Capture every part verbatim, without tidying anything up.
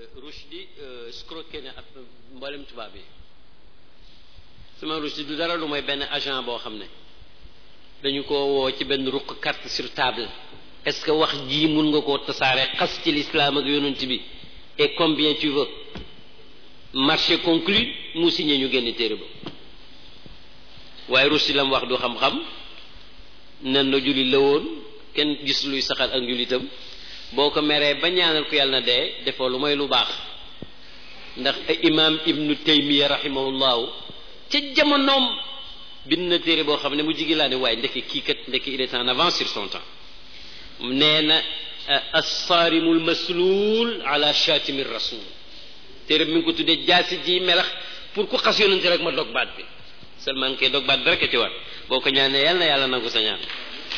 Rushdie escroqué na ak mboolem tubaab yi Salman Rushdie du dara lu mooy benn agent boo xam ne dañu ko woo ci benn ruq carte sur table est-ce que wax ji mun nga koo tasaare xas ci l'islam ak yonent bi et combien tu veux marché conclu mu signé ñu génn téere ba waaye Rushdie la mu wax du xam-xam nen na julli la woon kenn gis luy saxal ak njullitam boo ko meree ba ñaanal ko yàlla na dee defoo lu mooy lu baax ndax imam ibnu taymiya rahimahullahu ca jamonoom bind na téere boo xam ne mu jigi laa ne waaye ndekki kii kat ndekki il est en avance sur son temps nee na assarimul masluul ala chatimi rasul téere bi mi ngi ko tuddee jaasi ji melax pour ku xas yonante rek ma dog baat bi seulement kay dog baat bi rek a ci war boo ko ñaanee yàlla na yàlla nangu sa ñaan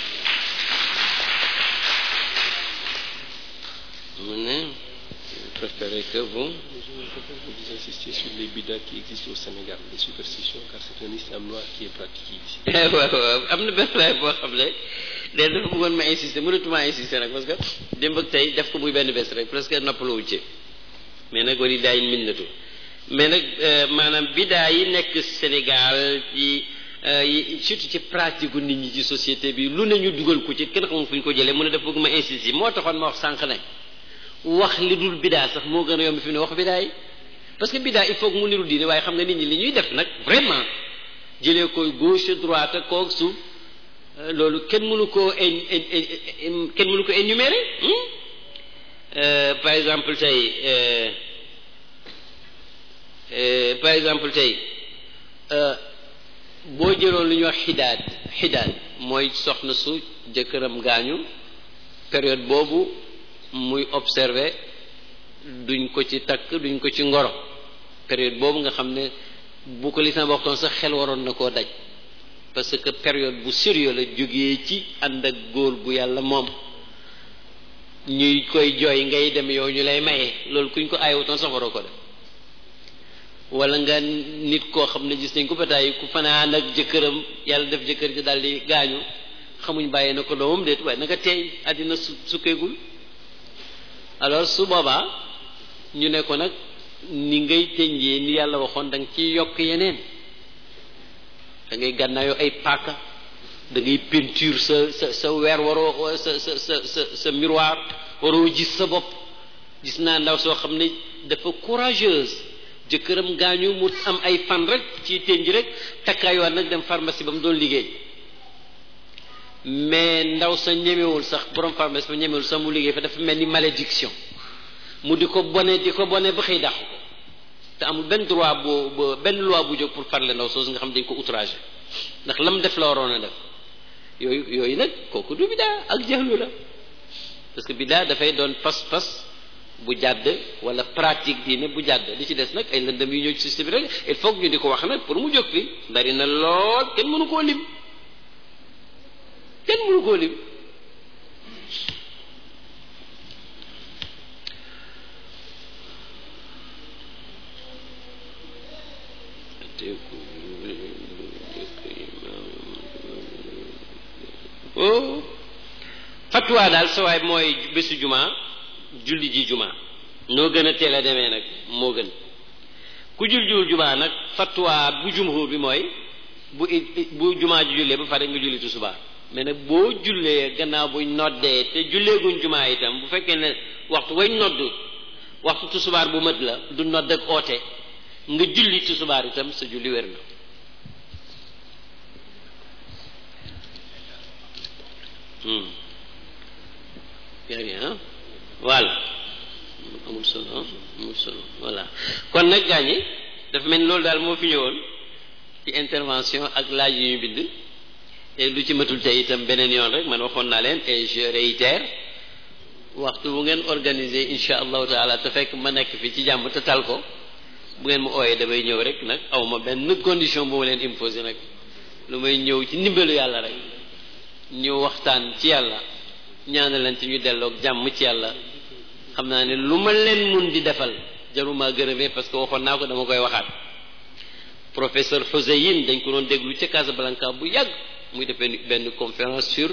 mu ne je préférais que vous vous insistiez sur les bidas qui existent au Sénégal, les superstitions, car c'est un islam noir qui est pratiqué ici. waaw waaw am na benn laay boo xam ne day dafa bëggoon ma insister mënatuma insister nag parce que démb ak tey def ko muy benn bés rek presque noppaloo ci mais nag wala daa yi minnatu mais nag maanaam bidaa yi nekk Sénégal ci surtout ci pratique gu nit ñi ci société bi lu ne ñu dugal ko ci kenn xamul fu ñu ko jëlee mu ne dafa bëgg ma insister moo taxoon ma wax sànq ne wax li dul bidaa sax moo gën a yomb fi mu ne wax bidaa yi parce que bidaa il faut que mu niru diine waaye xam nga nit ñi li ñuy def nag vraiment jëlee koy gauche droite ak koog suuf loolu kenn mënu koo kenn mënu ko énumérer par exemple tey par exemple tey boo jëloon lu ñuy wax xidaad xidaad mooy soxna su jëkkëram gaañu période boobu muy observé duñ ko ci takk duñ ko ci ngoro période boobu nga xam ne bu ko lisan waxtoon sax xel waroon na koo daj parce que période bu sérieux la jógee ci ànd ak góor bu yàlla moom ñuy koy jooy ngay dem yow ñu lay maye loolu kuñ ko aayewutoon sax waroo ko def wala nga nit koo xam ne gis nañ ko bataay ku fanaan ak jëkkëram yàlla def jëkkër ji daal di gaañu xamuñ bàyyee na ko doomam déet waaye naka teey àddina su sukkeegul alors su boobaa ñu ne ko nag ni ngay tënjee ni yàlla waxoon da nga ciy yokk yeneen da ngay gànnaayoo ay paaka da ngay peinture sa sa sa weer waroo sa sa sa sa sa miroir waroo gis sa bopp gis naa ndaw soo xam ne dafa courageuse jëkkëram gaañu mu am ay fan rek ci tënj rek takkaayuwaat nag dem pharmacie ba mu doon liggéey mais ndaw sa ñemewul sax borom pharmacie ba ñemewul sax mu liggéey fa dafa mel ni malédiction mu di ko bone di ko bone ba xëy dàqu ko te amul benn droit bu benn loi bu jóg pour parler ndaw soosu nga xam dañ ko outragé ndax lam def la waroon a def yooyu yooyu nag kooku du bidaa ak jaxlu la parce que bidaa dafay doon pas-pas bu jàdd wala pratique diine bu jàdd li ci des nag ay lëndëm yu ñëw ci système bi rek il faut que ñu di ko wax nag pour mu jóg fi bari na lool kenn mënu koo lim kenn mënu koo lim oh fatwa daal sa waay mooy bésu juma julli ji juma noo gën a teel a demee nag moo gën ku jul jul juma nag fatwa bu jumhur bi mooy bu bu juma ji jullee ba pare nga julli tisbaar mais nag boo jullee gannaaw buñ noddee te julleeguñ juma itam bu fekkee ne waxtu wañ nodd waxtu tisbaar bu mët la du nodd ak oote nga julli tisbaar itam sa julli wér na yaa ngi ah voilà amul solo amul solo voilà kon nag gaañi dafa mel ni loolu daal moo fi ñëwoon ci intervention ak laaj yu ñu bind te lu ci matul tey itam beneen yoon rek man waxoon naa leen et je réitère waxtu bu ngeen organiser insha allahu taala te fekk ma nekk fi ci jàmm te tal ko bu ngeen ma ooyee damay ñëw rek nag aw ma benn condition bu ma leen imposer nag lu may ñëw ci ndimbalu yàlla rek ñu waxtaan ci yàlla ñaanalante ñu delloog jàmm ci yàlla xam naa ne lu ma leen mun di defal jaruma gërëmee parce que waxoon naa ko dama koy waxaat professeur Hussein dañ ko doon déglu ca Casablanca bu yàgg muy def benn benn conférence sur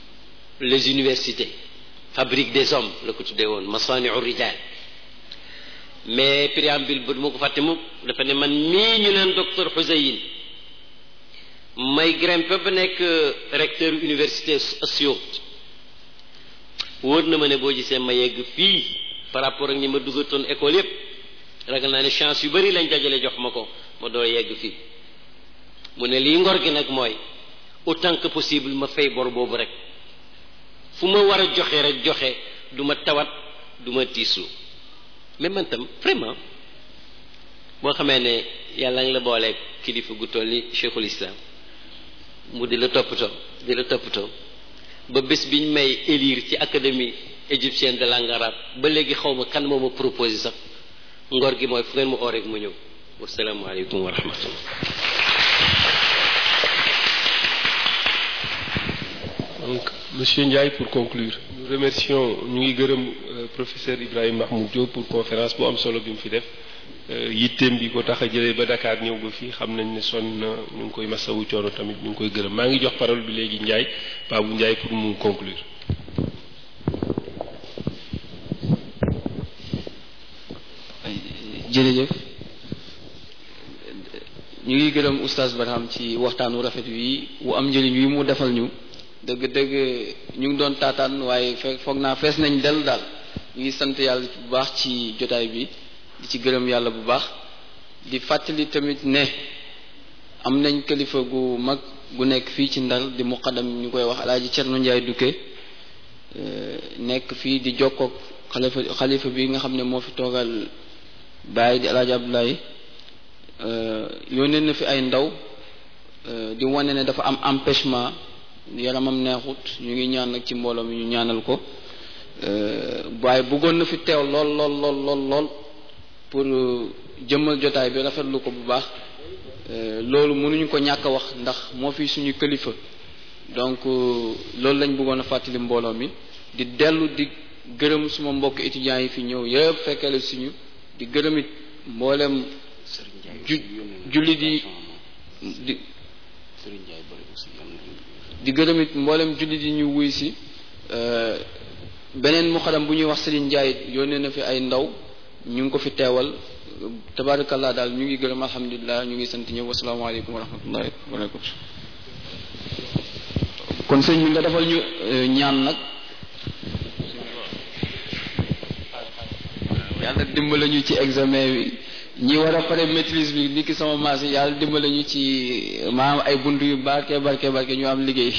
les universités fabrique des hommes la ko tuddee woon masani'u rijal mais préambule ba du ma ko fàtte mukk dafa ne man mii ñu leen docteur Xuseyin may grimpé ba nekk recteur université Asyut wóor na ma ne boo gisee ma yegg fii par rapport ak ñi ma duggatoon école yépp ragal naa ne chance yu bari lañ dajale jox ma ko ma doo yegg fii mu ne lii ngor gi nag mooy autant que possible ma fay bor boobu rek fu ma war a joxe rek joxe du ma tawat du ma tiislu mais man tam vraiment boo xamee ne yàlla nga la booleeg kilifa gu toll ni cheikhul islam mu di la toppatoo di la toppatoo ba bés biñ may élire ci académie égyptienne de langue arabe ba léegi xaw ma kan moo ma proposé sax ngor gi mooy fu ngeen ma oo rek mu ñëw wasalaamaaleykum wa rahmatullah. Donc, Monsieur Ndiaye, pour conclure, nous remercions ñu ngi gërëm professeur Ibrahima Mahmoud Diop pour conférence bu am solo bi mu fi def yitteem bi ko tax a jëlee ba Dakar ñëw ba fii xam nañ ne sonn na ñu ngi koy masawu coono tamit ñu ngi koy gërëm maa ngi jox parole bi léegi Ndiaye Babou Ndiaye pour mu conclure. jërëjëf ñu ngi gërëm oustaz Barham ci waxtaanu rafet wi wu am njëriñ wi mu defal ñu dëgg-dëgg ñu ngi doon taataan waaye fe foog naa fees nañ del daal ñu ngi sant yàlla bu baax ci jotaay bi di ci gërëm yàlla bu baax di fàttali tamit ne am nañ kilifa gu mag gu nekk fii ci Ndar di muqaddam ñu koy wax alaaji Cerno Njaay Dukke nekk fii di jokkoog xalifa xalifa bi nga xam ne moo fi toogal Baay di alaaji Abdoulaye yónnee na fi ay ndaw di wane ne dafa am empêchement yaramam neexut ñu ngi ñaan nag ci mbooloo mi ñu ñaanal ko waaye bëggoon na fi teew lool lool lool lool lool pour jëmmal jotaay bi rafetlu ko bu baax loolu mënuñu ko ñàkk a wax ndax moo fi suñu kilifa donc loolu lañ bëggoon a fàttali mbooloo mi di dellu di gërëm suma mbokk étudiants yi fi ñëw yëpp fekkale suñu di gërëm it mboolem ju julli di di di gërëm it mboolem julli di ñu wuy si beneen muxadam bu ñuy wax Serigne Ndiaye yónnee na fi ay ndaw ñu ngi ko fi teewal tabarakallah daal ñu ngi gërëm alhamdulilah ñu ngi sant ñëpp wasalaamaaleykum wa rahmatullahi wa barakatu kon sëñ bi nga defal ñu ñaan nag yàlla dimbale ñu ci examen bi ñi war a pare maîtrise bi ni ki sama maas yi yàlla dimbale ñu ci maanaam ay bunt yu barke barke barke ñu am liggéey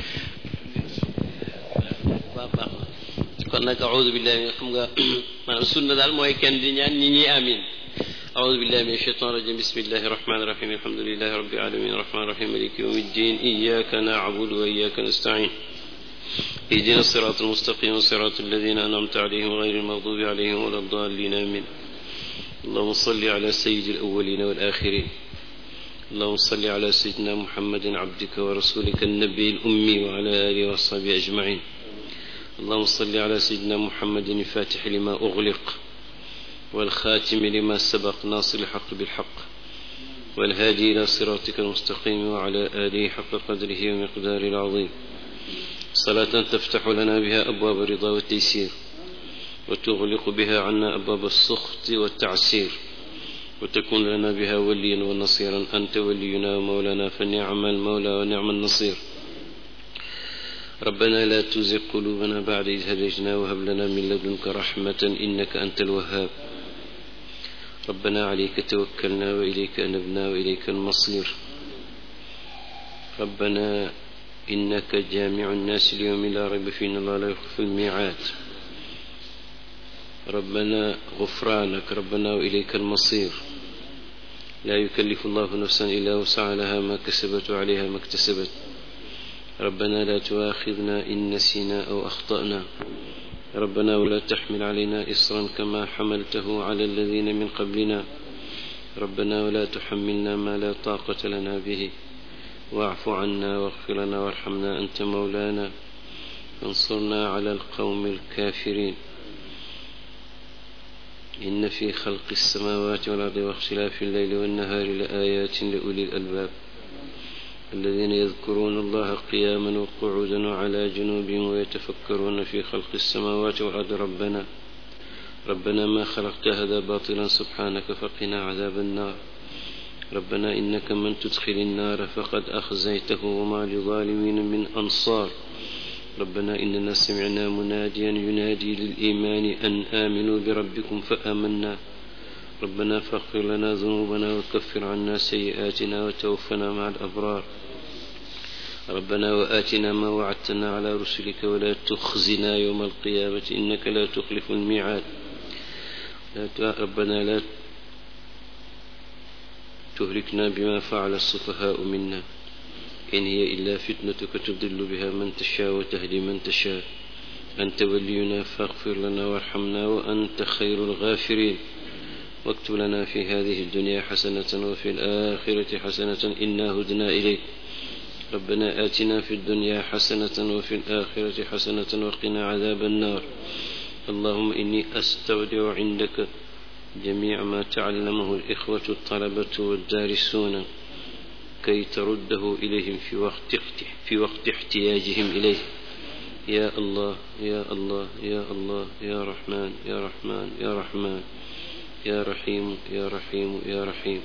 waaw baax na kon nag aoudu billahi nga xam nga maanaam sunna daal mooy kenn di ñaan ñi ñi amin aoudu billahi min ashaitan rajim bismillahi rahmani rahim alhamdulillahi rabbil alamin rahmani rahim maliki yawmiddin iyyaka na'budu wa iyyaka nasta'in اهدنا الصراط المستقيم صراط الذين أنعمت عليهم غير المغضوب عليهم ولا الضالين آمين اللهم صل على سيد الأولين والآخرين اللهم صل على سيدنا محمد عبدك ورسولك النبي الأمي وعلى آله وصحبه أجمعين اللهم صل على سيدنا محمد الفاتح لما أغلق والخاتم لما سبق ناصر الحق بالحق والهادي إلى صراطك المستقيم وعلى آله حق قدره ومقداره العظيم صلاة تفتح لنا بها أبواب الرضا والتيسير وتغلق بها عنا أبواب السخط والتعسير وتكون لنا بها وليا ونصيرا أنت ولينا ومولانا فنعم المولى ونعم النصير ربنا لا تزغ قلوبنا بعد إذ هديتنا وهب لنا من لدنك رحمة إنك أنت الوهاب ربنا عليك توكلنا وإليك أنبنا وإليك المصير ربنا إنك جامع الناس اليوم لا ريب فيه إن الله لا يخلف الميعاد ربنا غفرانك ربنا وإليك المصير لا يكلف الله نفسا إلا وسعها لها ما كسبت وعليها ما اكتسبت ربنا لا تؤاخذنا إن نسينا أو أخطأنا ربنا ولا تحمل علينا إصرا كما حملته على الذين من قبلنا ربنا ولا تحملنا ما لا طاقة لنا به واعف عنا واغفر لنا وارحمنا أنت مولانا فانصرنا على القوم الكافرين إن في خلق السماوات والأرض واختلاف الليل والنهار لآيات لأولي الألباب الذين يذكرون الله قياما وقعودا وعلى جنوبهم ويتفكرون في خلق السماوات والأرض ربنا ربنا ما خلقت هذا باطلا سبحانك فقنا عذاب النار ربنا إنك من تدخل النار فقد أخزيته وما للظالمين من أنصار ربنا إننا سمعنا مناديا ينادي للإيمان أن آمنوا بربكم فآمنا ربنا فاغفر لنا ذنوبنا وكفر عنا سيئاتنا وتوفنا مع الأبرار ربنا وآتنا ما وعدتنا على رسلك ولا تخزنا يوم القيامة إنك لا تخلف الميعاد ربنا لا تهلكنا بما فعل السفهاء منا إن هي إلا فتنتك تضل بها من تشاء وتهدي من تشاء أنت ولينا فاغفر لنا وارحمنا وأنت خير الغافرين واكتب لنا في هذه الدنيا حسنة وفي الآخرة حسنة إنا هدنا إليك ربنا آتنا في الدنيا حسنة وفي الآخرة حسنة وقنا عذاب النار اللهم إني أستودع عندك جميع ما تعلمه الإخوة الطلبة والدارسون كي ترده إليهم في وقت في وقت احتياجهم إليه يا الله يا الله يا الله يا رحمن يا رحمن يا رحمن يا رحيم يا رحيم يا رحيم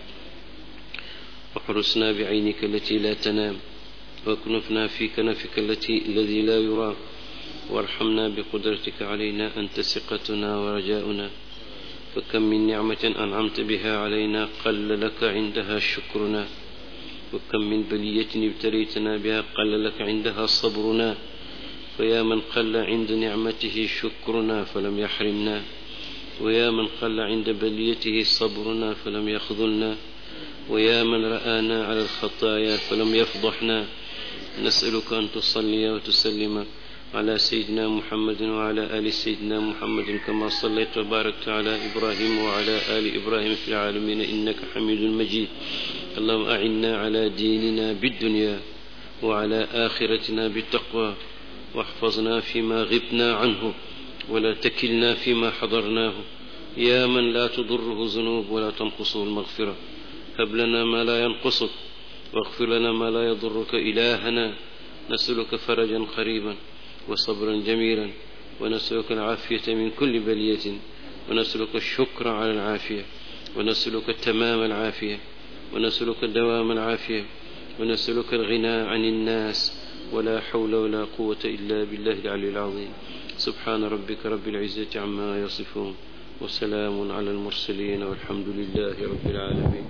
واحرسنا بعينك التي لا تنام واكنفنا في كنفك التي الذي لا يرام وارحمنا بقدرتك علينا أنت ثقتنا ورجاؤنا فكم من نعمة أنعمت بها علينا قل لك عندها شكرنا وكم من بلية ابتليتنا بها قل لك عندها صبرنا فيا من قل عند نعمته شكرنا فلم يحرمنا ويا من قل عند بليته صبرنا فلم يخذلنا ويا من رآنا على الخطايا فلم يفضحنا نسألك أن تصلي وتسلم على سيدنا محمد وعلى آل سيدنا محمد كما صليت وباركت على إبراهيم وعلى آل إبراهيم في العالمين إنك حميد مجيد اللهم أعنا على ديننا بالدنيا وعلى آخرتنا بالتقوى واحفظنا فيما غبنا عنه ولا تكلنا فيما حضرناه يا من لا تضره ذنوب ولا تنقصه المغفرة هب لنا ما لا ينقصك واغفر لنا ما لا يضرك إلهنا نسألك فرجا قريبا وصبرا جميلا ونسألك العافية من كل بلية ونسألك الشكر على العافية ونسألك تمام العافية ونسألك دوام العافية ونسألك الغنى عن الناس ولا حول ولا قوة إلا بالله العلي العظيم سبحان ربك رب العزة عما يصفون وسلام على المرسلين والحمد لله رب العالمين.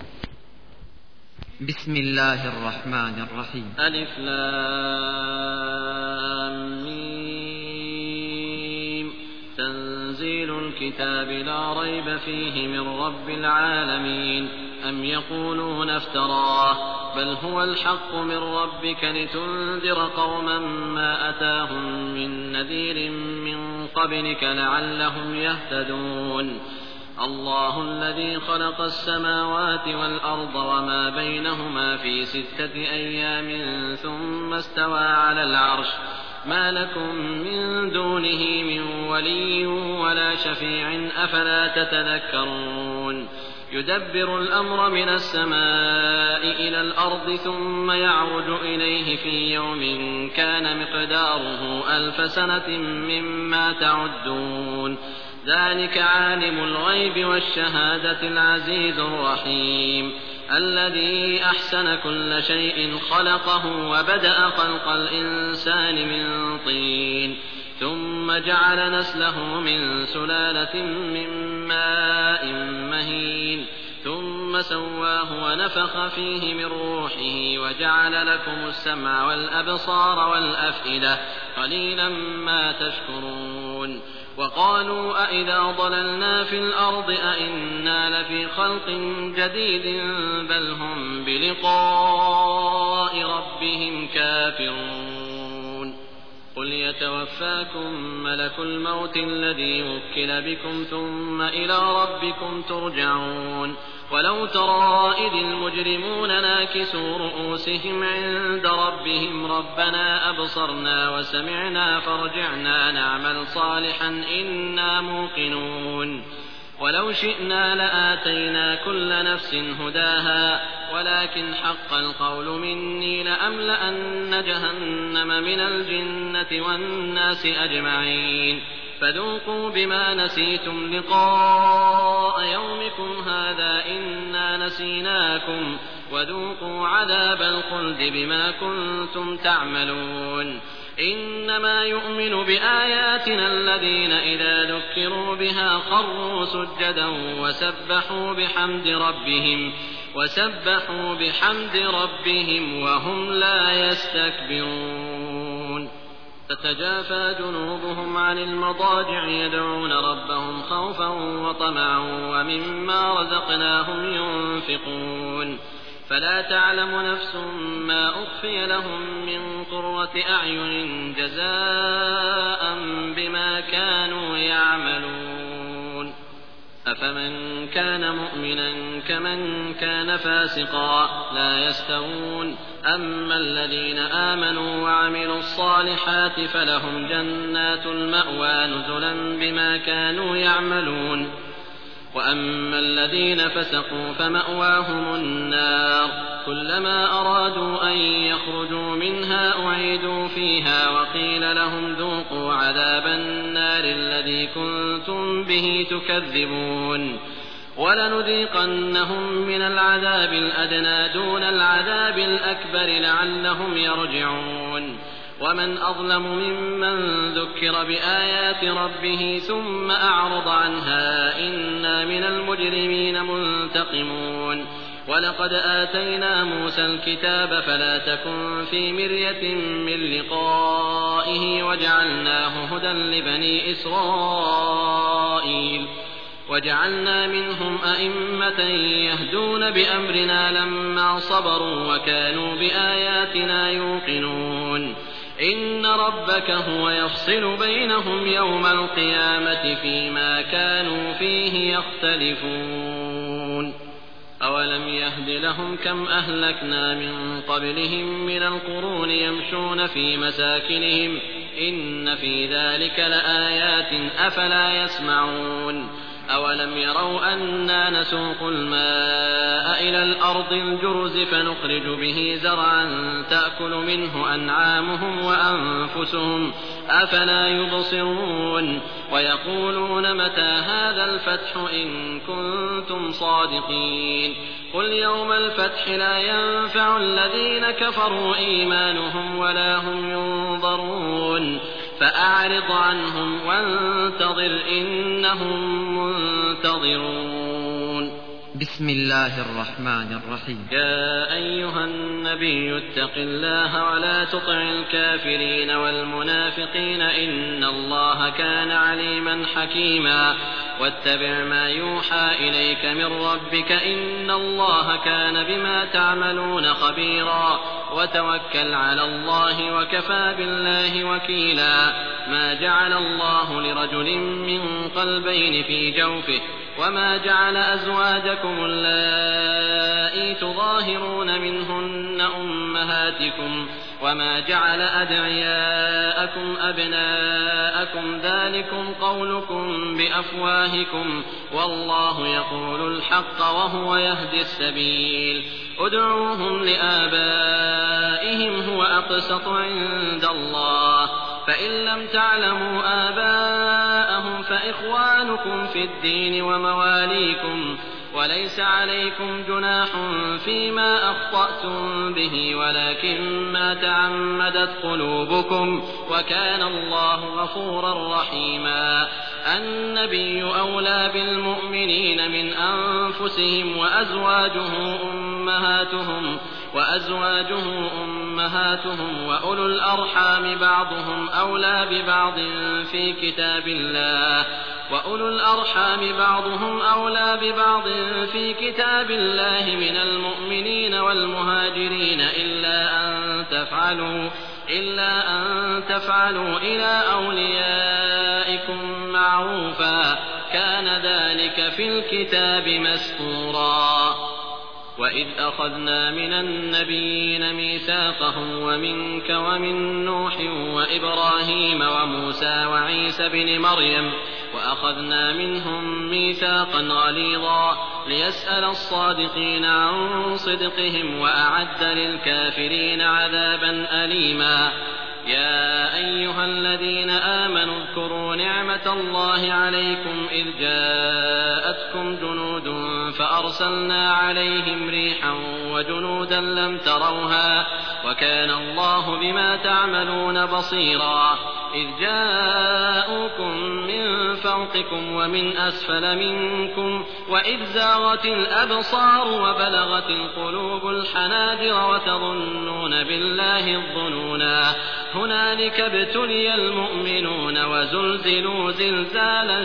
بسم الله الرحمن الرحيم. ألف لام ميم تنزيل الكتاب لا ريب فيه من رب العالمين أم يقولون افتراه بل هو الحق من ربك لتنذر قوما ما أتاهم من نذير من قبلك لعلهم يهتدون الله الذي خلق السماوات والأرض وما بينهما في ستة أيام ثم استوى على العرش ما لكم من دونه من ولي ولا شفيع أفلا تتذكرون يدبر الأمر من السماء إلى الأرض ثم يعرج إليه في يوم كان مقداره ألف سنة مما تعدون ذلك عالم الغيب والشهادة العزيز الرحيم الذي أحسن كل شيء خلقه وبدأ خلق الإنسان من طين ثم جعل نسله من سلالة من ماء مهين ثم سواه ونفخ فيه من روحه وجعل لكم السمع والأبصار والأفئدة قليلا ما تشكرون وقالوا أئذا ضللنا في الأرض أئنا لفي خلق جديد بل هم بلقاء ربهم كافرون قل يتوفاكم ملك الموت الذي وكل بكم ثم إلى ربكم ترجعون ولو ترى إذ المجرمون ناكسوا رؤوسهم عند ربهم ربنا أبصرنا وسمعنا فارجعنا نعمل صالحا إنا موقنون ولو شئنا لآتينا كل نفس هداها ولكن حق القول مني لأملأن جهنم من الجنة والناس أجمعين فذوقوا بما نسيتم لقاء يومكم هذا إنا نسيناكم وذوقوا عذاب الخلد بما كنتم تعملون إنما يؤمن بآياتنا الذين إذا ذكروا بها خروا سجدا وسبحوا بحمد ربهم وسبحوا بحمد ربهم وهم لا يستكبرون تتجافى جنوبهم عن المضاجع يدعون ربهم خوفا وطمعا ومما رزقناهم ينفقون فلا تعلم نفس ما أخفي لهم من قرة أعين جزاء بما كانوا يعملون أفمن كان مؤمنا كمن كان فاسقا لا يستوون أما الذين آمنوا وعملوا الصالحات فلهم جنات المأوى نزلا بما كانوا يعملون وأما الذين فسقوا فمأواهم النار كلما أرادوا أن يخرجوا منها أعيدوا فيها وقيل لهم ذوقوا عذاب النار الذي كنتم به تكذبون ولنذيقنهم من العذاب الأدنى دون العذاب الأكبر لعلهم يرجعون ومن أظلم ممن ذكر بآيات ربه ثم أعرض عنها إنا من المجرمين منتقمون ولقد آتينا موسى الكتاب فلا تكن في مرية من لقائه وجعلناه هدى لبني إسرائيل وجعلنا منهم أئمة يهدون بأمرنا لما صبروا وكانوا بآياتنا يوقنون إن ربك هو يفصل بينهم يوم القيامة فيما كانوا فيه يختلفون أولم يهد لهم كم أهلكنا من قبلهم من القرون يمشون في مساكنهم إن في ذلك لآيات أفلا يسمعون أولم يروا أنا نسوق الماء إلى الأرض الجرز فنخرج به زرعا تأكل منه أنعامهم وأنفسهم أفلا يبصرون ويقولون متى هذا الفتح إن كنتم صادقين قل يوم الفتح لا ينفع الذين كفروا إيمانهم ولا هم ينظرون فأعرض عنهم وانتظر إنهم منتظرون بسم الله الرحمن الرحيم يا أيها النبي اتق الله ولا تطع الكافرين والمنافقين إن الله كان عليما حكيما واتبع ما يوحى إليك من ربك إن الله كان بما تعملون خبيرا وتوكل على الله وكفى بالله وكيلا ما جعل الله لرجل من قلبين في جوفه وما جعل أزواجكم اللائي تظاهرون منهن أمهاتكم وما جعل أدعياءكم أبناءكم ذلكم قولكم بأفواهكم والله يقول الحق وهو يهدي السبيل ادعوهم لآبائهم هو أقسط عند الله فإن لم تعلموا آباءهم فإخوانكم في الدين ومواليكم وليس عليكم جناح فيما أخطأتم به ولكن ما تعمدت قلوبكم وكان الله غفورا رحيما النبي أولى بالمؤمنين من أنفسهم وأزواجه أمهاتهم وأزواجه أمهاتهم وأولو الأرحام بعضهم أولى ببعض في كتاب الله وأولو الأرحام بعضهم أولى ببعض في كتاب الله من المؤمنين والمهاجرين إلا أن تفعلوا إلا أن تفعلوا إلى أوليائكم معروفا كان ذلك في الكتاب مسطورا وإذ أخذنا من النبيين ميثاقهم ومنك ومن نوح وإبراهيم وموسى وعيسى بن مريم وأخذنا منهم ميثاقا غليظا ليسأل الصادقين عن صدقهم وأعد للكافرين عذابا أليما يا أيها الذين آمنوا اذكروا نعمة الله عليكم إذ جاءتكم جنود فأرسلنا عليهم ريحا وجنودا لم تروها وكان الله بما تعملون بصيرا إذ جاءوكم من فوقكم ومن أسفل منكم وإذ زاغت الأبصار وبلغت القلوب الحناجر وتظنون بالله الظنونا هنالك ابتلي المؤمنون وزلزلوا زلزالا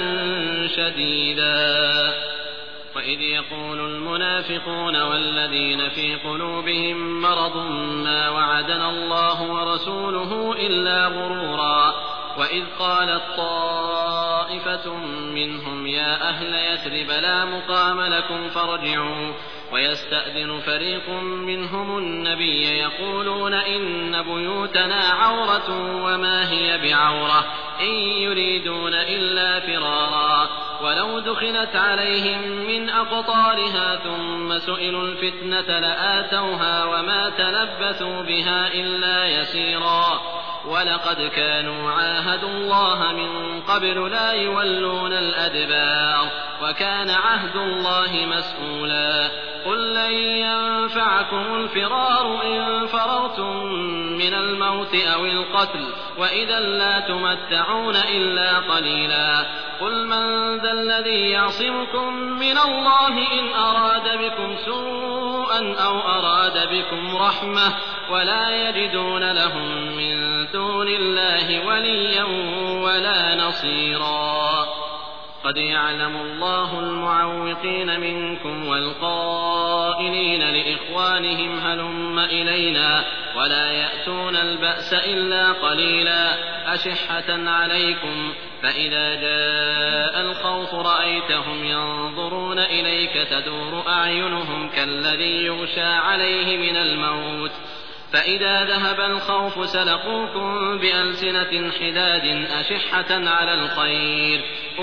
شديدا وإذ يقول المنافقون والذين في قلوبهم مرض ما وعدنا الله ورسوله إلا غرورا وإذ قالت طائفة منهم يا أهل يثرب لا مقام لكم فارجعوا ويستأذن فريق منهم النبي يقولون إن بيوتنا عورة وما هي بعورة إن يريدون إلا فرارا ولو دخلت عليهم من أقطارها ثم سئلوا الفتنة لآتوها وما تلبثوا بها إلا يسيرا ولقد كانوا عاهدوا الله من قبل لا يولون الأدبار وكان عهد الله مسؤولا قل لن ينفعكم الفرار إن فررتم من الموت أو القتل وإذا لا تمتعون إلا قليلا قل من ذا الذي يعصمكم من الله إن أراد بكم سوءا أو أراد بكم رحمة ولا يجدون لهم من دون الله وليا ولا نصيرا قد يعلم الله المعوقين منكم والقائلين لإخوانهم هلم إلينا ولا يأتون البأس إلا قليلا أشحة عليكم فإذا جاء الخوف رأيتهم ينظرون إليك تدور أعينهم كالذي يغشى عليه من الموت فإذا ذهب الخوف سلقوكم بألسنة حداد أشحة على الخير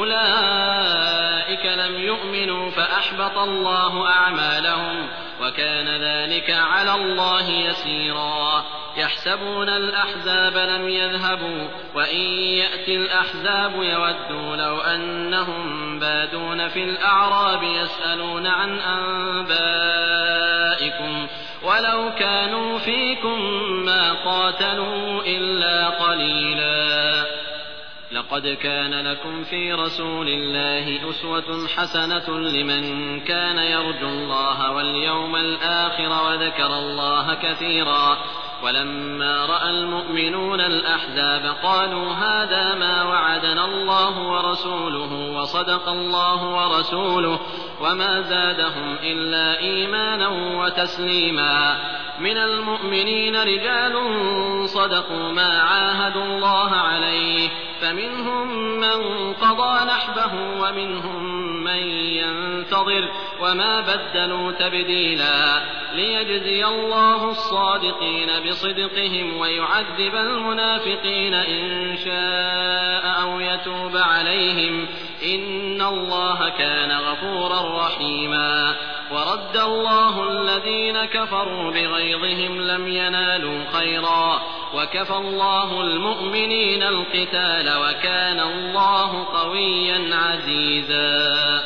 أولئك لم يؤمنوا فأحبط الله أعمالهم وكان ذلك على الله يسيرا يحسبون الأحزاب لم يذهبوا وإن يأتي الأحزاب يودوا لو أنهم بادون في الأعراب يسألون عن أنبائكم ولو كانوا فيكم ما قاتلوا إلا قليلا لقد كان لكم في رسول الله أسوة حسنة لمن كان يرجو الله واليوم الآخر وذكر الله كثيرا ولما رأى المؤمنون الأحزاب قالوا هذا ما وعدنا الله ورسوله وصدق الله ورسوله وما زادهم إلا إيمانا وتسليما من المؤمنين رجال صدقوا ما عاهدوا الله عليه فمنهم من قضى نحبه ومنهم من ينتظر وما بدلوا تبديلا ليجزي الله الصادقين بصدقهم ويعذب المنافقين إن شاء أو يتوب عليهم إن الله كان غفورا رحيما ورد الله الذين كفروا بغيظهم لم ينالوا خيرا وكفى الله المؤمنين القتال وكان الله قويا عزيزا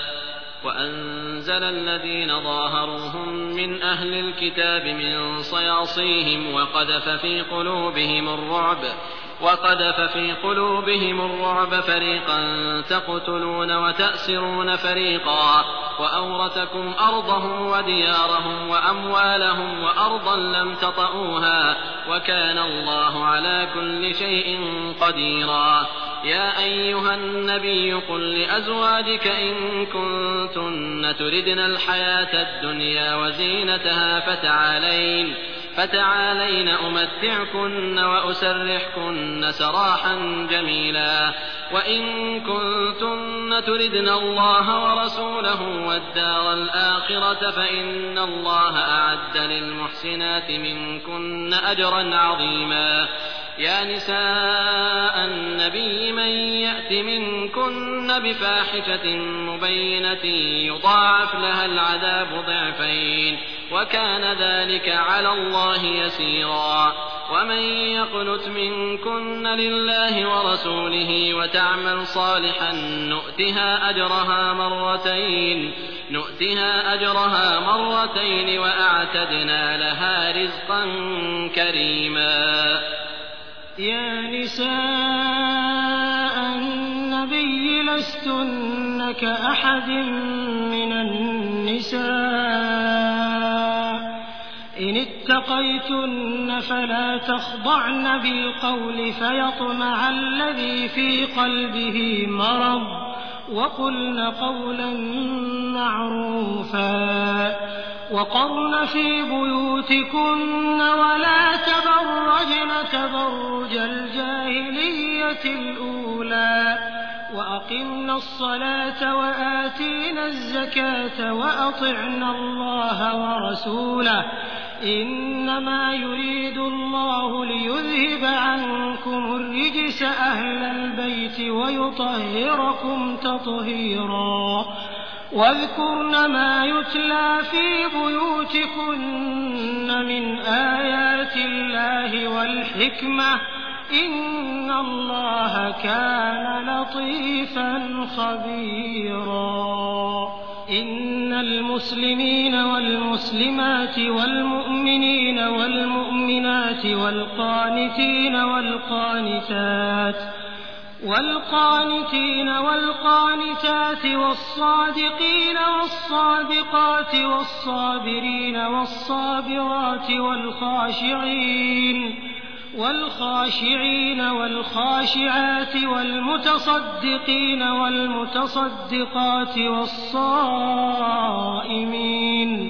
وأنزل الذين ظاهروهم من أهل الكتاب من صياصيهم وقذف في قلوبهم الرعب وقذف في قلوبهم الرعب فريقا تقتلون وتأسرون فريقا وأورثكم أرضهم وديارهم وأموالهم وأرضا لم تطئوها وكان الله على كل شيء قديرا يا أيها النبي قل لأزواجك إن كنتن تردن الحياة الدنيا وزينتها فتعالين فتعالين أمتعكن وأسرحكن سراحا جميلا وإن كنتن تردن الله ورسوله والدار الآخرة فإن الله أعد للمحسنات منكن أجرا عظيما يا نساء النبي من يأت منكن بفاحشة مبينة يضاعف لها العذاب ضعفين وكان ذلك على الله يسيرا ومن يقنت منكن لله ورسوله وتعمل صالحا نؤتها أجرها مرتين نؤتها أجرها مرتين وأعتدنا لها رزقا كريما. يا نساء النبي لستن كأحد من النساء إن اتقيتن فلا تخضعن بالقول فيطمع الذي في قلبه مرض وقلن قولا معروفا وقرن في بيوتكن ولا تبرجن تبرج الجاهلية الأولى وأقمن الصلاة وآتينا الزكاة وأطعنا الله ورسوله إنما يريد الله ليذهب عنكم الرجس أهل البيت ويطهركم تطهيرا واذكرن ما يتلى في بيوتكن من آيات الله والحكمة إن الله كان لطيفا خبيرا. إن المسلمين والمسلمات والمؤمنين والمؤمنات والقانتين والقانتات والقانتين والقانتات والصادقين والصادقات والصابرين والصابرات والخاشعين والخاشعين والخاشعات والمتصدقين والمتصدقات والصائمين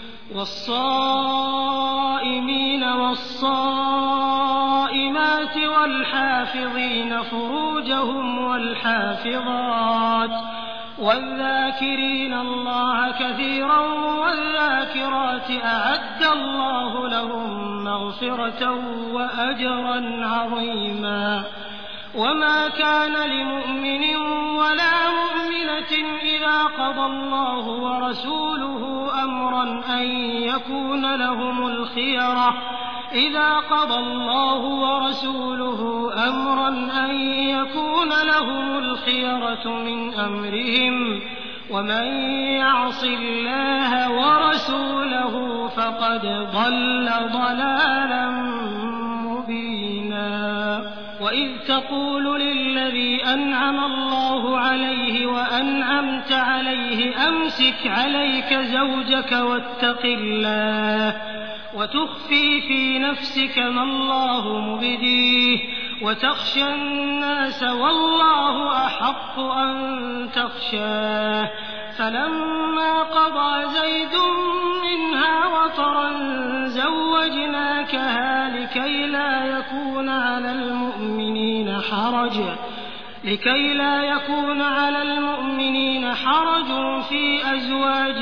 والصائمين والصائمات والحافظين فروجهم والحافظات والذاكرين الله كثيرا والذاكرات أعد الله لهم مغفرة وأجرا عظيما. وما كان لمؤمن ولا مؤمنة إذا قضى الله ورسوله أمرا أن يكون لهم الخيرة إذا قضى الله ورسوله أمرا أن يكون لهم الخيرة من أمرهم ومن يعص الله ورسوله فقد ضل ضلالا مبينا. وإذ تقول للذي أنعم الله عليه وأنعمت عليه أمسك عليك زوجك واتق الله وتخفي في نفسك ما الله مبديه وتخشى الناس والله أحق أن تخشاه فلما قضى زيد منها وطرا زوجناكها لكي لا يكون على المؤمنين حرج لكي لا يكون على المؤمنين حرج في أزواج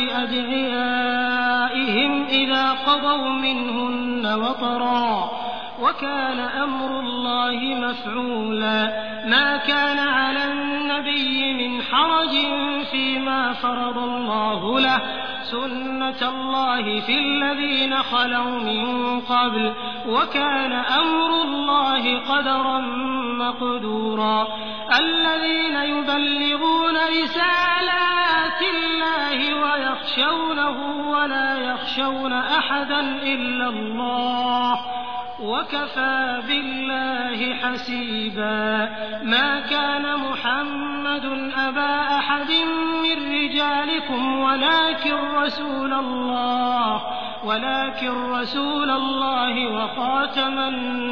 أدعيائهم إذا قضوا منهن وطرا وكان أمر الله مفعولا. ما كان على النبي من حرج فيما فرض الله له سنة الله في الذين خلوا من قبل وكان أمر الله قدرا مقدورا. الذين يبلغون رسالات الله ويخشونه ولا يخشون أحدا إلا الله وكفى بالله حسيبا. ما كان محمد أبا أحد من رجالكم ولكن رسول الله ولكن رسول الله وخاتم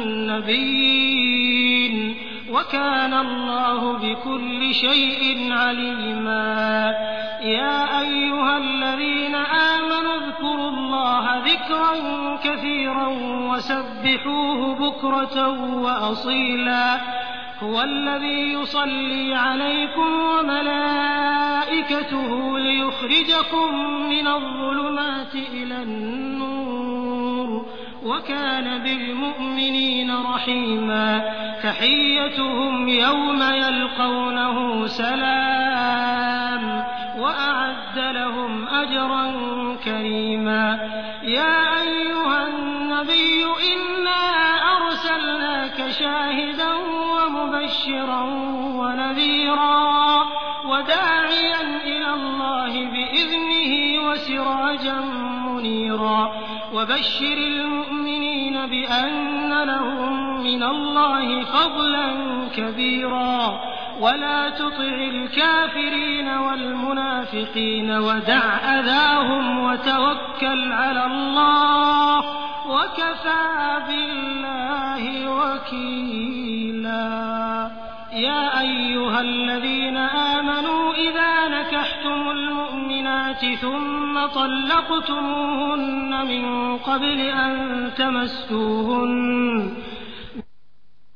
النبيين وكان الله بكل شيء عليما. يا أيها الذين آمنوا اذكروا الله ذكرا كثيرا وسبحوه بكرة وأصيلا. هو الذي يصلي عليكم وملائكته ليخرجكم من الظلمات إلى النور وكان بالمؤمنين رحيما. تحيتهم يوم يلقونه سلام وأعد لهم أجرا كريما. يا أيها النبي إنا شاهدا ومبشرا ونذيرا وداعيا إلى الله بإذنه وسراجا منيرا وبشر المؤمنين بأن لهم من الله فضلا كبيرا ولا تطع الكافرين والمنافقين ودع أذاهم وتوكل على الله وكفى بالله وكيلا يا أيها الذين آمنوا إذا نكحتم المؤمنات ثم طلقتموهن من قبل أن تمسوهن